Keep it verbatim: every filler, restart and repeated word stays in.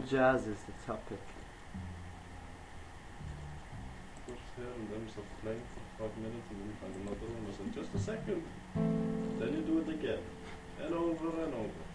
jazz is the topic. Push here and then stop playing for five minutes and then you find another one. I said, just a second. Then you do it again. And over and over.